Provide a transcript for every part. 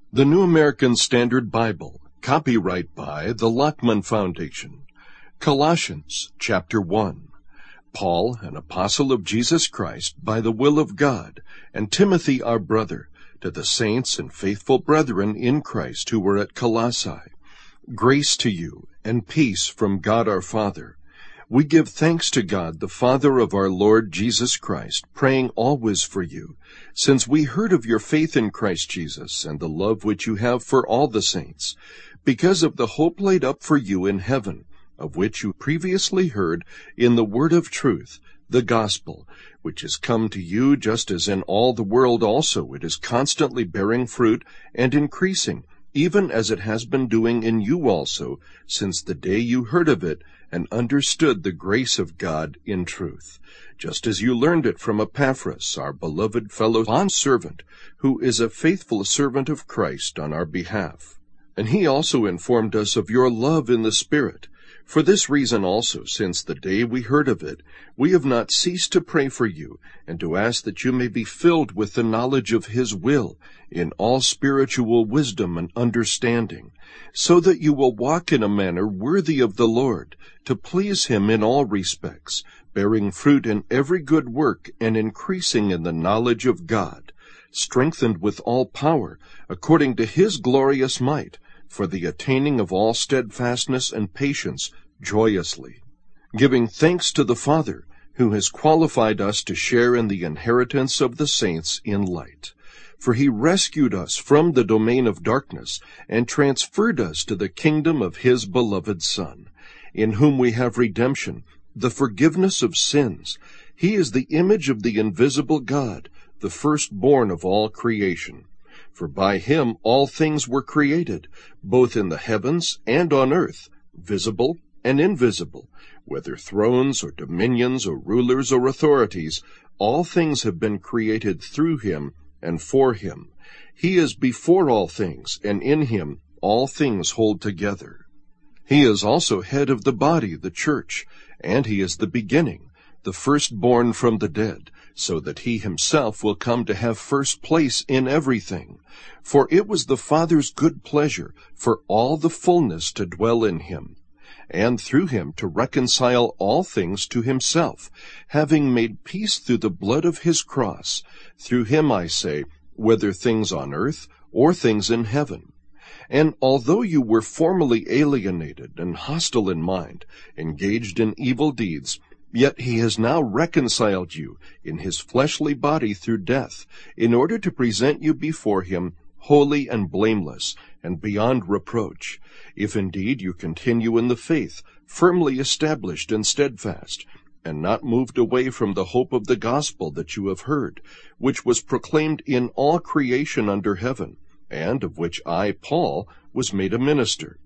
The New American Standard Bible, copyright by the Lockman Foundation. Colossians, chapter 1. Paul, an apostle of Jesus Christ, by the will of God, and Timothy our brother, to the saints and faithful brethren in Christ who were at Colossae. Grace to you, and peace from God our Father. We give thanks to God, the Father of our Lord Jesus Christ, praying always for you, since we heard of your faith in Christ Jesus and the love which you have for all the saints, because of the hope laid up for you in heaven, of which you previously heard in the word of truth, the gospel, which is come to you just as in all the world also it is constantly bearing fruit and increasing, even as it has been doing in you also, since the day you heard of it and understood the grace of God in truth, just as you learned it from Epaphras, our beloved fellow bondservant, who is a faithful servant of Christ on our behalf. And he also informed us of your love in the Spirit. For this reason also, since the day we heard of it, we have not ceased to pray for you, and to ask that you may be filled with the knowledge of his will, in all spiritual wisdom and understanding, so that you will walk in a manner worthy of the Lord, to please him in all respects, bearing fruit in every good work, and increasing in the knowledge of God, strengthened with all power, according to his glorious might, for the attaining of all steadfastness and patience joyously, giving thanks to the Father, who has qualified us to share in the inheritance of the saints in light. For he rescued us from the domain of darkness, and transferred us to the kingdom of his beloved Son, in whom we have redemption, the forgiveness of sins. He is the image of the invisible God, the firstborn of all creation. For by him all things were created, both in the heavens and on earth, visible and invisible, whether thrones or dominions or rulers or authorities. All things have been created through him and for him. He is before all things, and in him all things hold together. He is also head of the body, the church, and he is the beginning, the firstborn from the dead, so that he himself will come to have first place in everything. For it was the Father's good pleasure for all the fullness to dwell in him, and through him to reconcile all things to himself, having made peace through the blood of his cross. Through him, I say, whether things on earth or things in heaven. And although you were formerly alienated and hostile in mind, engaged in evil deeds, yet he has now reconciled you in his fleshly body through death, in order to present you before him holy and blameless and beyond reproach, if indeed you continue in the faith, firmly established and steadfast, and not moved away from the hope of the gospel that you have heard, which was proclaimed in all creation under heaven, and of which I, Paul, was made a minister.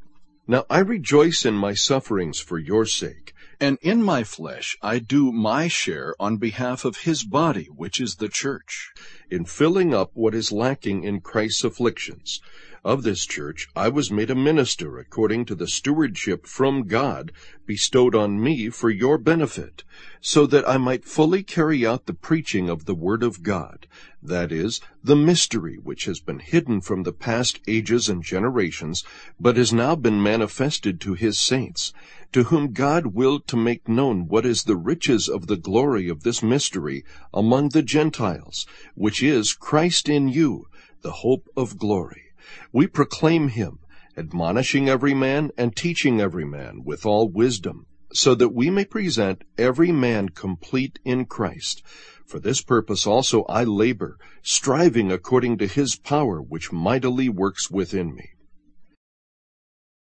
Now I rejoice in my sufferings for your sake, and in my flesh I do my share on behalf of his body, which is the church, in filling up what is lacking in Christ's afflictions. Of this church I was made a minister according to the stewardship from God bestowed on me for your benefit, so that I might fully carry out the preaching of the word of God, that is, the mystery which has been hidden from the past ages and generations, but has now been manifested to his saints, to whom God willed to make known what is the riches of the glory of this mystery among the Gentiles, which is Christ in you, the hope of glory. We proclaim him, admonishing every man and teaching every man with all wisdom, so that we may present every man complete in Christ. For this purpose also I labor, striving according to his power which mightily works within me.